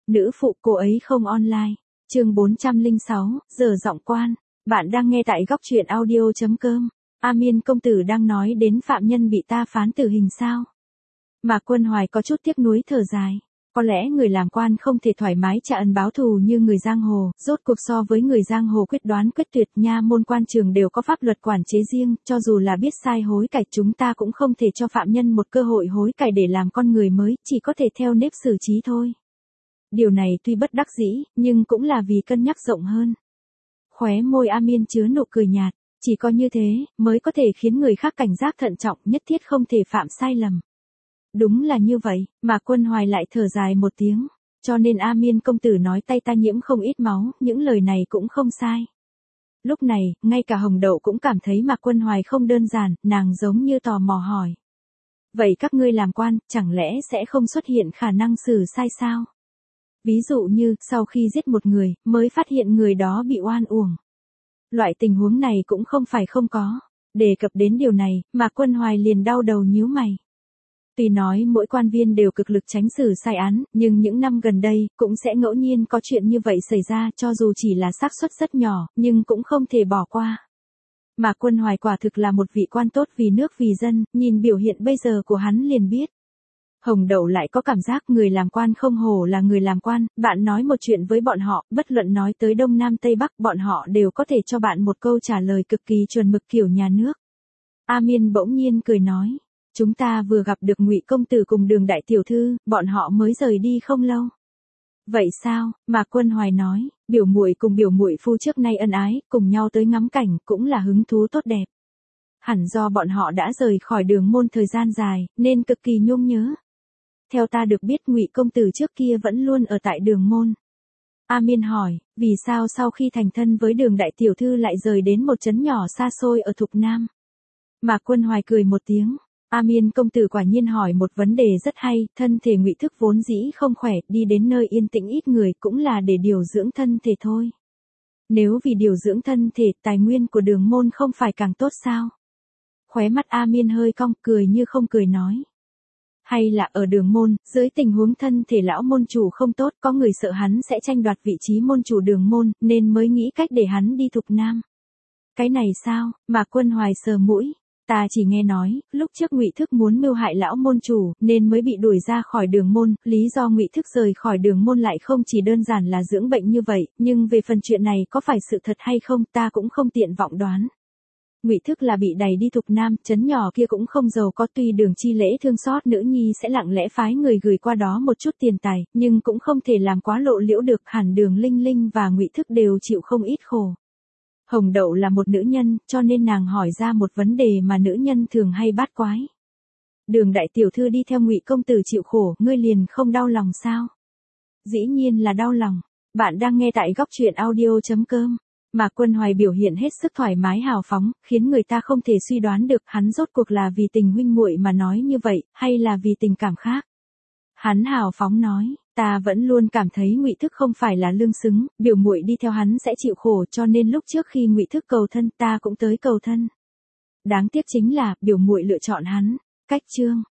Nữ phụ cô ấy không online. Chương 406, giờ giọng quan. Bạn đang nghe tại góc truyện audio.com. Miên công tử đang nói đến phạm nhân bị ta phán tử hình sao? Mạc Quân Hoài có chút tiếc nuối thở dài. Có lẽ người làm quan không thể thoải mái trả ân báo thù như người giang hồ, rốt cuộc so với người giang hồ quyết đoán quyết tuyệt, nha môn quan trường đều có pháp luật quản chế riêng, cho dù là biết sai hối cải chúng ta cũng không thể cho phạm nhân một cơ hội hối cải để làm con người mới, chỉ có thể theo nếp xử trí thôi. Điều này tuy bất đắc dĩ, nhưng cũng là vì cân nhắc rộng hơn. Khóe môi Miên chứa nụ cười nhạt, chỉ có như thế, mới có thể khiến người khác cảnh giác thận trọng, nhất thiết không thể phạm sai lầm. Đúng là như vậy, mà Quân Hoài lại thở dài một tiếng, cho nên Miên công tử nói tay ta nhiễm không ít máu, những lời này cũng không sai. Lúc này, ngay cả Hồng Đậu cũng cảm thấy Mạc Quân Hoài không đơn giản, nàng giống như tò mò hỏi. Vậy các ngươi làm quan, chẳng lẽ sẽ không xuất hiện khả năng xử sai sao? Ví dụ như, sau khi giết một người, mới phát hiện người đó bị oan uổng. Loại tình huống này cũng không phải không có. Đề cập đến điều này, Mạc Quân Hoài liền đau đầu nhíu mày. Tuy nói mỗi quan viên đều cực lực tránh xử sai án, nhưng những năm gần đây, cũng sẽ ngẫu nhiên có chuyện như vậy xảy ra, cho dù chỉ là xác suất rất nhỏ, nhưng cũng không thể bỏ qua. Mạc Quân Hoài quả thực là một vị quan tốt vì nước vì dân, nhìn biểu hiện bây giờ của hắn liền biết. Hồng Đậu lại có cảm giác người làm quan không hổ là người làm quan, bạn nói một chuyện với bọn họ, bất luận nói tới Đông Nam Tây Bắc, bọn họ đều có thể cho bạn một câu trả lời cực kỳ chuẩn mực kiểu nhà nước. Miên bỗng nhiên cười nói, chúng ta vừa gặp được Ngụy công tử cùng Đường đại tiểu thư, bọn họ mới rời đi không lâu. Vậy sao? Mạc Quân Hoài nói, biểu muội cùng biểu muội phu trước nay ân ái, cùng nhau tới ngắm cảnh, cũng là hứng thú tốt đẹp. Hẳn do bọn họ đã rời khỏi Đường môn thời gian dài, nên cực kỳ nhung nhớ. Theo ta được biết Ngụy công tử trước kia vẫn luôn ở tại Đường môn. Miên hỏi, vì sao sau khi thành thân với Đường đại tiểu thư lại rời đến một trấn nhỏ xa xôi ở Thục Nam? Mạc Quân Hoài cười một tiếng. Miên công tử quả nhiên hỏi một vấn đề rất hay, thân thể Ngụy Thức vốn dĩ không khỏe, đi đến nơi yên tĩnh ít người cũng là để điều dưỡng thân thể thôi. Nếu vì điều dưỡng thân thể, tài nguyên của Đường môn không phải càng tốt sao? Khóe mắt Miên hơi cong, cười như không cười nói. Hay là ở Đường môn, dưới tình huống thân thể lão môn chủ không tốt, có người sợ hắn sẽ tranh đoạt vị trí môn chủ Đường môn, nên mới nghĩ cách để hắn đi Thục Nam. Cái này sao? Mạc Quân Hoài sờ mũi. Ta chỉ nghe nói, lúc trước Ngụy Thức muốn mưu hại lão môn chủ, nên mới bị đuổi ra khỏi Đường môn, lý do Ngụy Thức rời khỏi Đường môn lại không chỉ đơn giản là dưỡng bệnh như vậy, nhưng về phần chuyện này có phải sự thật hay không, ta cũng không tiện vọng đoán. Ngụy Thức là bị đày đi Thục Nam, trấn nhỏ kia cũng không giàu có, tuy Đường chi lễ thương xót nữ nhi sẽ lặng lẽ phái người gửi qua đó một chút tiền tài, nhưng cũng không thể làm quá lộ liễu được, hẳn Đường Linh Linh và Ngụy Thức đều chịu không ít khổ. Hồng Đậu là một nữ nhân, cho nên nàng hỏi ra một vấn đề mà nữ nhân thường hay bát quái. Đường đại tiểu thư đi theo Ngụy công tử chịu khổ, ngươi liền không đau lòng sao? Dĩ nhiên là đau lòng. Bạn đang nghe tại góc truyện audio.com. Mạc Quân Hoài biểu hiện hết sức thoải mái hào phóng, khiến người ta không thể suy đoán được hắn rốt cuộc là vì tình huynh muội mà nói như vậy, hay là vì tình cảm khác. Hắn hào phóng nói, ta vẫn luôn cảm thấy Ngụy Thức không phải là lương xứng, biểu muội đi theo hắn sẽ chịu khổ, cho nên lúc trước khi Ngụy Thức cầu thân ta cũng tới cầu thân. Đáng tiếc chính là, biểu muội lựa chọn hắn. Cách chương.